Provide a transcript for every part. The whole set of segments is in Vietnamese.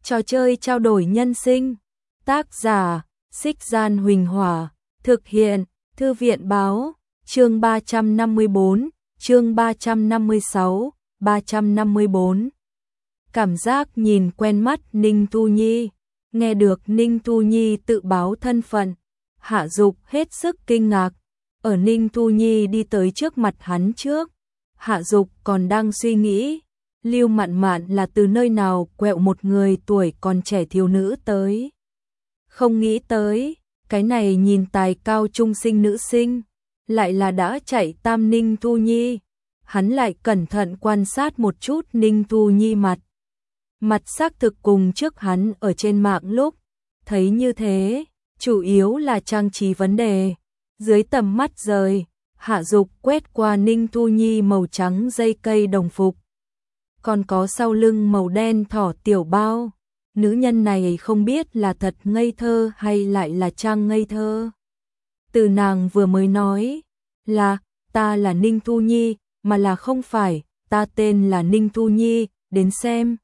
Trò chơi trao đổi nhân sinh. Tác giả: Xích Gian Huỳnh Hỏa. Thực hiện: Thư viện báo. Chương 354, chương 356, 354. Cảm giác nhìn quen mắt Ninh Tu Nhi. Nghe được Ninh Tu Nhi tự báo thân phận, Hạ Dục hết sức kinh ngạc. Ở Ninh Tu Nhi đi tới trước mặt hắn trước, Hạ Dục còn đang suy nghĩ, Lưu Mạn Mạn là từ nơi nào quẹo một người tuổi còn trẻ thiếu nữ tới. Không nghĩ tới, cái này nhìn tài cao trung sinh nữ sinh, lại là đã chạy tam Ninh Tu Nhi. Hắn lại cẩn thận quan sát một chút Ninh Tu Nhi mặt. Mặt xác thực cùng trước hắn ở trên mạng lúc thấy như thế, chủ yếu là trang trí vấn đề. Dưới tầm mắt rời, Hạ Dục quét qua Ninh Tu Nhi màu trắng dây cây đồng phục, còn có sau lưng màu đen thỏ tiểu bao. Nữ nhân này không biết là thật ngây thơ hay lại là trang ngây thơ. Từ nàng vừa mới nói là ta là Ninh Tu Nhi, mà là không phải ta tên là Ninh Tu Nhi, đến xem.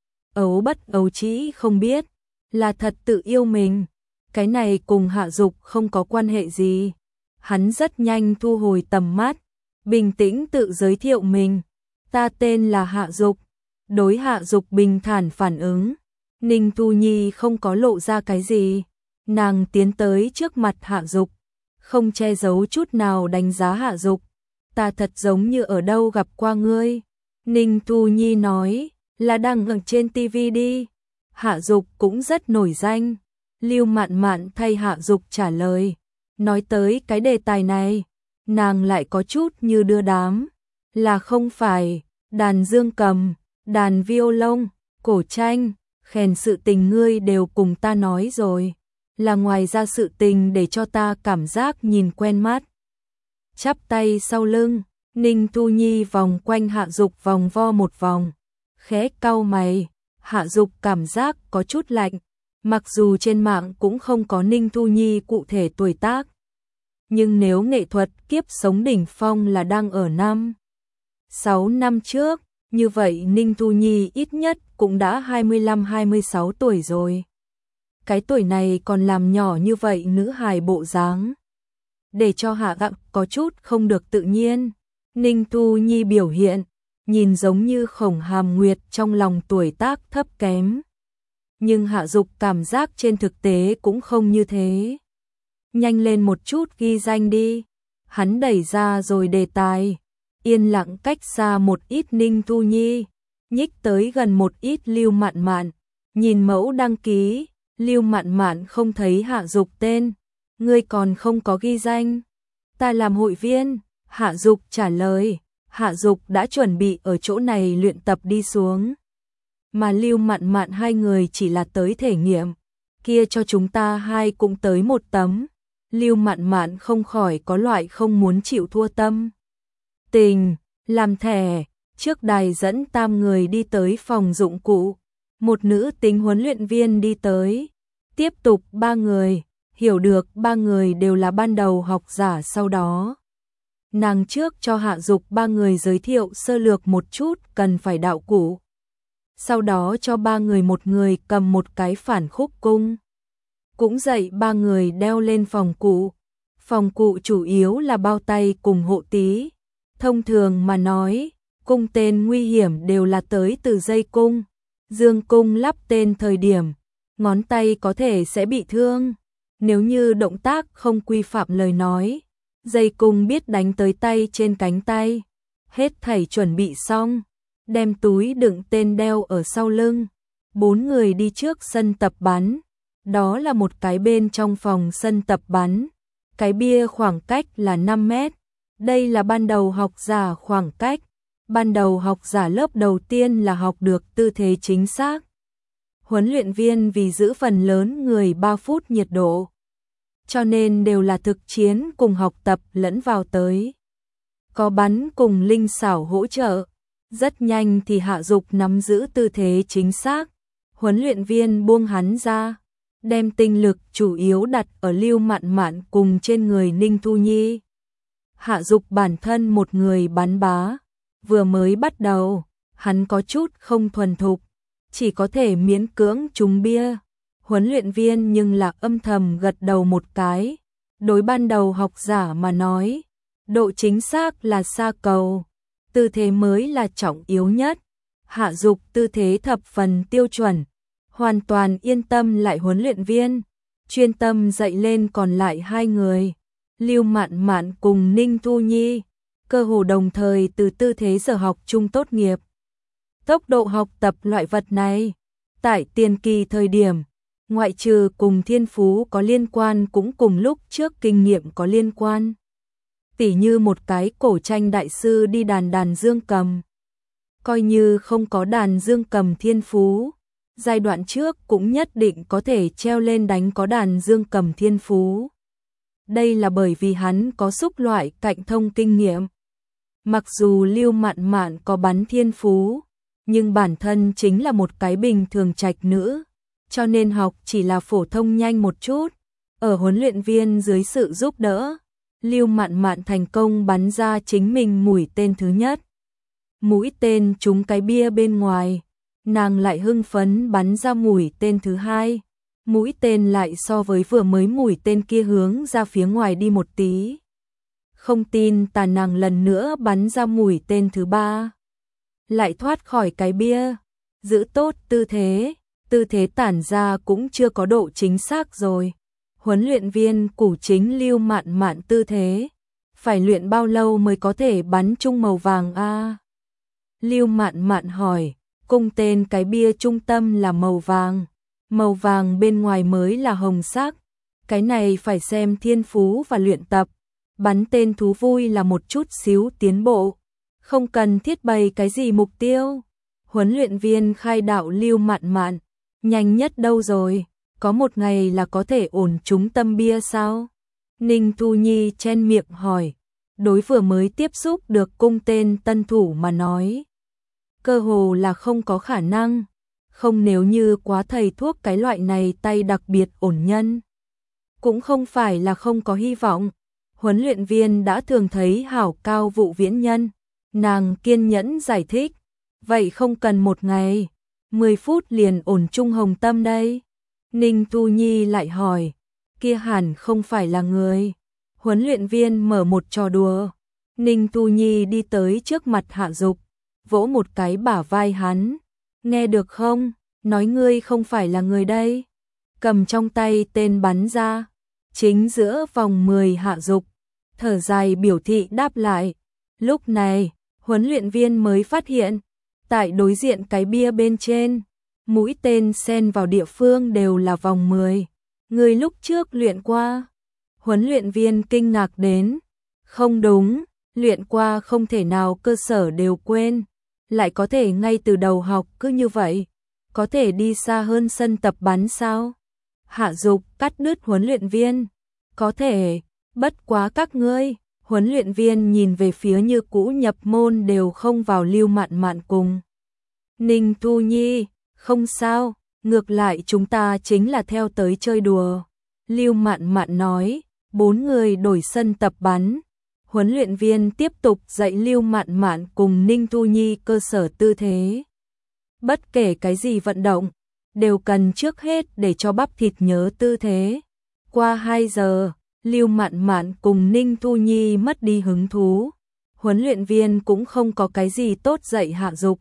Ấu bất ấu trĩ không biết là thật tự yêu mình. Cái này cùng Hạ Dục không có quan hệ gì. Hắn rất nhanh thu hồi tầm mắt, bình tĩnh tự giới thiệu mình. Ta tên là Hạ Dục. Đối Hạ Dục bình thản phản ứng, Ninh Tu Nhi không có lộ ra cái gì. Nàng tiến tới trước mặt Hạ Dục, không che giấu chút nào đánh giá Hạ Dục. Ta thật giống như ở đâu gặp qua ngươi. Ninh Tu Nhi nói, là đang ở trên TV đi. Hạ Dục cũng rất nổi danh. Lưu Mạn Mạn thay Hạ Dục trả lời. Nói tới cái đề tài này, nàng lại có chút như đưa đám. Là không phải, đàn dương cầm, đàn violon, cổ tranh, khen sự tình ngươi đều cùng ta nói rồi. Là ngoài ra sự tình để cho ta cảm giác nhìn quen mắt. Chắp tay sau lưng, Ninh Tu Nhi vòng quanh Hạ Dục vòng vo một vòng. Khẽ cau mày, Hạ Dục cảm giác có chút lạnh. Mặc dù trên mạng cũng không có Ninh Tu Nhi cụ thể tuổi tác, nhưng nếu nghệ thuật kiếp sống đỉnh phong là đang ở 6 năm trước, như vậy Ninh Tu Nhi ít nhất cũng đã 25-26 tuổi rồi. Cái tuổi này còn làm nhỏ như vậy nữ hài bộ dáng, để cho Hạ Gặng có chút không được tự nhiên. Ninh Tu Nhi biểu hiện, nhìn giống như Khổng Hàm Nguyệt trong lòng tuổi tác thấp kém. Nhưng Hạ Dục cảm giác trên thực tế cũng không như thế. Nhanh lên một chút ghi danh đi. Hắn đẩy ra rồi đề tài. Yên lặng cách xa một ít Ninh Tu Nhi, nhích tới gần một ít Lưu Mạn Mạn. Nhìn mẫu đăng ký, Lưu Mạn Mạn không thấy Hạ Dục tên. Ngươi còn không có ghi danh. Ta làm hội viên. Hạ Dục trả lời. Hạ Dục đã chuẩn bị ở chỗ này luyện tập đi xuống. Mà Lưu Mạn Mạn hai người chỉ là tới thể nghiệm. Kia cho chúng ta hai cũng tới một tấm. Lưu Mạn Mạn không khỏi có loại không muốn chịu thua tâm tình. Làm thẻ, trước đài dẫn tam người đi tới phòng dụng cụ. Một nữ tính huấn luyện viên đi tới. Tiếp tục ba người, hiểu được ba người đều là ban đầu học giả. Sau đó nàng trước cho Hạ Dục ba người giới thiệu sơ lược một chút cần phải đạo cụ. Sau đó cho ba người một người cầm một cái phản khúc cung. Cũng dạy ba người đeo lên phòng cụ. Phòng cụ chủ yếu là bao tay cùng hộ tí. Thông thường mà nói, cung tên nguy hiểm đều là tới từ dây cung. Dương cung lắp tên thời điểm, ngón tay có thể sẽ bị thương. Nếu như động tác không quy phạm lời nói, dây cung biết đánh tới tay trên cánh tay. Hết thảy chuẩn bị xong, đem túi đựng tên đeo ở sau lưng. 4 người đi trước sân tập bắn. Đó là một cái bên trong phòng sân tập bắn. Cái bia khoảng cách là 5 mét. Đây là ban đầu học giả khoảng cách. Ban đầu học giả lớp đầu tiên là học được tư thế chính xác. Huấn luyện viên vì giữ phần lớn người 3 phút nhiệt độ, cho nên đều là thực chiến cùng học tập lẫn vào tới. Có bắn cùng linh xảo hỗ trợ. Rất nhanh thì Hạ Dục nắm giữ tư thế chính xác. Huấn luyện viên buông hắn ra, đem tinh lực chủ yếu đặt ở Lưu Mạn Mạn cùng trên người Ninh Tu Nhi. Hạ Dục bản thân một người bắn bá. Vừa mới bắt đầu, hắn có chút không thuần thục. chỉ có thể miễn cưỡng trúng bia. Huấn luyện viên nhưng là âm thầm gật đầu một cái. Đối ban đầu học giả mà nói, độ chính xác là xa cầu, tư thế mới là trọng yếu nhất. Hạ Dục tư thế thập phần tiêu chuẩn, hoàn toàn yên tâm lại huấn luyện viên, chuyên tâm dạy lên còn lại hai người, Lưu Mạn Mạn cùng Ninh Thu Nhi, cơ hồ đồng thời từ tư thế giờ học chung tốt nghiệp. Tốc độ học tập loại vật này, tại tiền kỳ thời điểm, ngoại trừ cùng thiên phú có liên quan cũng cùng lúc trước kinh nghiệm có liên quan. Tỉ như một cái cổ tranh đại sư đi đàn dương cầm. Coi như không có đàn dương cầm thiên phú, giai đoạn trước cũng nhất định có thể treo lên đánh có đàn dương cầm thiên phú. Đây là bởi vì hắn có xúc loại cạnh thông kinh nghiệm. Mặc dù Lưu Mạn Mạn có bắn thiên phú, nhưng bản thân chính là một cái bình thường trạch nữ, cho nên học chỉ là phổ thông nhanh một chút. Ở huấn luyện viên dưới sự giúp đỡ, Lưu Mạn Mạn thành công bắn ra chính mình mũi tên thứ nhất. Mũi tên trúng cái bia bên ngoài, nàng lại hưng phấn bắn ra mũi tên thứ hai. Mũi tên lại so với vừa mới mũi tên kia hướng ra phía ngoài đi một tí. Không tin tà nàng lần nữa bắn ra mũi tên thứ ba. Lại thoát khỏi cái bia, giữ tốt tư thế tản ra cũng chưa có độ chính xác rồi. Huấn luyện viên củ chính Lưu Mạn Mạn tư thế, phải luyện bao lâu mới có thể bắn chung màu vàng a? Lưu Mạn Mạn hỏi, cung tên cái bia trung tâm là màu vàng bên ngoài mới là hồng sắc. Cái này phải xem thiên phú và luyện tập. Bắn tên thú vui là một chút xíu tiến bộ, không cần thiết bày cái gì mục tiêu. Huấn luyện viên khai đạo Lưu Mạn Mạn, nhanh nhất đâu rồi, có một ngày là có thể ổn trúng tâm bia sao? Ninh Thu Nhi chen miệng hỏi, đối vừa mới tiếp xúc được cung tên tân thủ mà nói. Cơ hồ là không có khả năng, không nếu như quá thầy thuốc cái loại này tay đặc biệt ổn nhân. Cũng không phải là không có hy vọng, huấn luyện viên đã thường thấy hảo cao vụ viễn nhân, nàng kiên nhẫn giải thích, vậy không cần một ngày, 10 phút liền ổn trung hồng tâm đây. Ninh Thu Nhi lại hỏi, kia hẳn không phải là người. Huấn luyện viên mở một trò đùa. Ninh Thu Nhi đi tới trước mặt Hạ Dục, vỗ một cái bả vai hắn. Nghe được không? Nói ngươi không phải là người đây. Cầm trong tay tên bắn ra. Chính giữa vòng 10 Hạ Dục, thở dài biểu thị đáp lại. Lúc này, huấn luyện viên mới phát hiện, tại đối diện cái bia bên trên, mũi tên xen vào địa phương đều là vòng 10. Người lúc trước luyện qua. Huấn luyện viên kinh ngạc đến. Không đúng, luyện qua không thể nào cơ sở đều quên. Lại có thể ngay từ đầu học cứ như vậy. Có thể đi xa hơn sân tập bắn sao? Hạ Dục cắt đứt huấn luyện viên. Có thể, bất quá các ngươi. Huấn luyện viên nhìn về phía như cũ nhập môn đều không vào Lưu Mạn Mạn cùng Ninh Thu Nhi. Không sao, ngược lại chúng ta chính là theo tới chơi đùa. Lưu Mạn Mạn nói, 4 người đổi sân tập bắn. Huấn luyện viên tiếp tục dạy Lưu Mạn Mạn cùng Ninh Thu Nhi cơ sở tư thế. Bất kể cái gì vận động, đều cần trước hết để cho bắp thịt nhớ tư thế. Qua 2 giờ, Lưu Mạn Mạn cùng Ninh Thu Nhi mất đi hứng thú. Huấn luyện viên cũng không có cái gì tốt dạy Hạ Dục.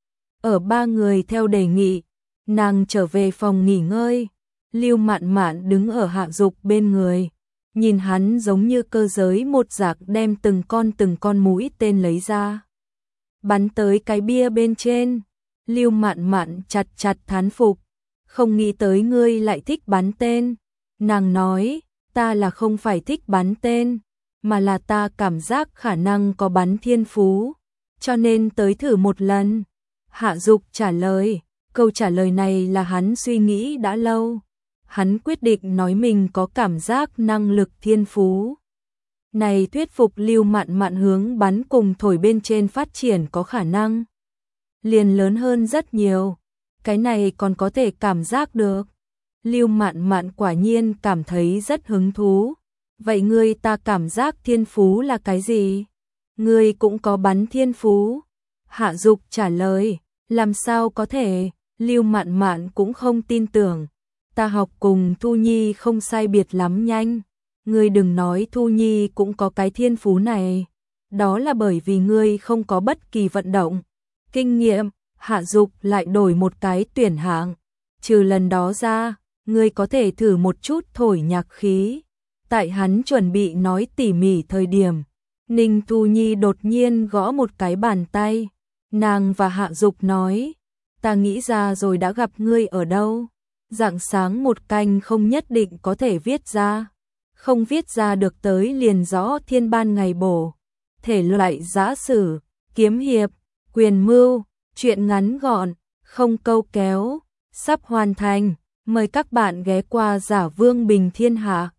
Ở 3 người theo đề nghị, nàng trở về phòng nghỉ ngơi. Lưu Mạn Mạn đứng ở Hạ Dục bên người, nhìn hắn giống như cơ giới một dạng đem từng con mũi tên lấy ra, bắn tới cái bia bên trên. Lưu Mạn Mạn chặt thán phục, không nghĩ tới ngươi lại thích bắn tên. Nàng nói, ta là không phải thích bắn tên, mà là ta cảm giác khả năng có bắn thiên phú, cho nên tới thử một lần. Hạ Dục trả lời, câu trả lời này là hắn suy nghĩ đã lâu. Hắn quyết định nói mình có cảm giác năng lực thiên phú. Này thuyết phục Lưu Mạn Mạn hướng bắn cùng thổi bên trên phát triển có khả năng liền lớn hơn rất nhiều. Cái này còn có thể cảm giác được. Lưu Mạn Mạn quả nhiên cảm thấy rất hứng thú. Vậy ngươi ta cảm giác thiên phú là cái gì? Ngươi cũng có bắn thiên phú. Hạ Dục trả lời, làm sao có thể, Lưu Mạn Mạn cũng không tin tưởng. Ta học cùng Thu Nhi không sai biệt lắm nhanh. Ngươi đừng nói Thu Nhi cũng có cái thiên phú này. Đó là bởi vì ngươi không có bất kỳ vận động. Kinh nghiệm, Hạ Dục lại đổi một cái tuyển hạng. Trừ lần đó ra, ngươi có thể thử một chút thổi nhạc khí. Tại hắn chuẩn bị nói tỉ mỉ thời điểm, Ninh Thu Nhi đột nhiên gõ một cái bàn tay. Nàng và Hạ Dục nói, ta nghĩ ra rồi, đã gặp ngươi ở đâu. Rạng sáng một canh không nhất định có thể viết ra. Không viết ra được tới liền rõ thiên ban ngày bổ. Thể loại giã sử, kiếm hiệp, quyền mưu, truyện ngắn gọn, không câu kéo, sắp hoàn thành. Mời các bạn ghé qua Giả Vương Bình Thiên Hạ.